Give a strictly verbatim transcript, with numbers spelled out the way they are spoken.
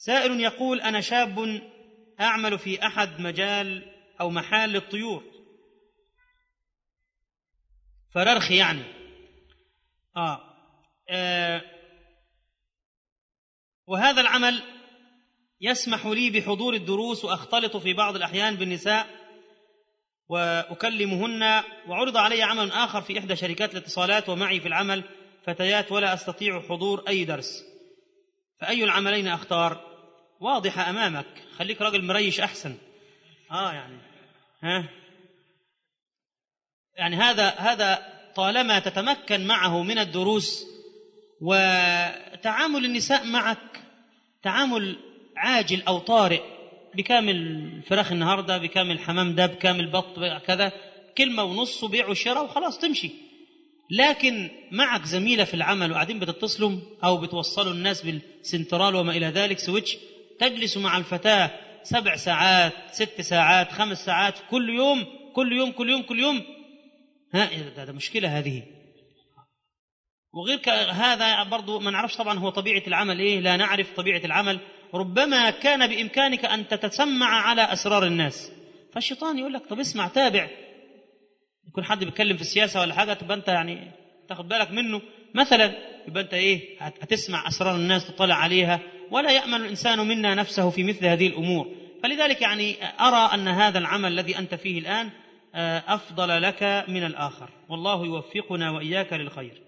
سائل يقول: أنا شاب أعمل في أحد مجال أو محال للطيور، فررخي يعني آه. آه وهذا العمل يسمح لي بحضور الدروس، وأختلط في بعض الأحيان بالنساء وأكلمهن، وعرض علي عمل آخر في إحدى شركات الاتصالات ومعي في العمل فتيات ولا أستطيع حضور أي درس، فأي العملين أختار؟ واضحة أمامك، خليك راجل مريش أحسن. آه يعني ها يعني هذا هذا طالما تتمكن معه من الدروس وتعامل النساء معك تعامل عاجل أو طارئ، بكامل فراخ النهاردة، بكامل حمام دب، كامل بط كذا، كلمة ونص وبيع وشراء وخلاص تمشي. لكن معك زميلة في العمل وقاعدين بتتصلوا أو بتوصلوا الناس بالسنترال وما إلى ذلك سويتش، تجلس مع الفتاة سبع ساعات ست ساعات خمس ساعات كل يوم كل يوم كل يوم كل يوم ها ده, ده مشكلة هذه. وغير هذا برضو ما نعرفش طبعا هو طبيعة العمل إيه، لا نعرف طبيعة العمل، ربما كان بإمكانك أن تتسمع على أسرار الناس، فالشيطان يقول لك طب اسمع تابع، يكون حد بيتكلم في السياسة ولا حاجة تبقى أنت يعني تاخد بالك منه مثلا، يبقى أنت إيه هتسمع أسرار الناس تطلع عليها، ولا يأمن الإنسان منا نفسه في مثل هذه الأمور. فلذلك يعني أرى أن هذا العمل الذي أنت فيه الآن أفضل لك من الآخر، والله يوفقنا وإياك للخير.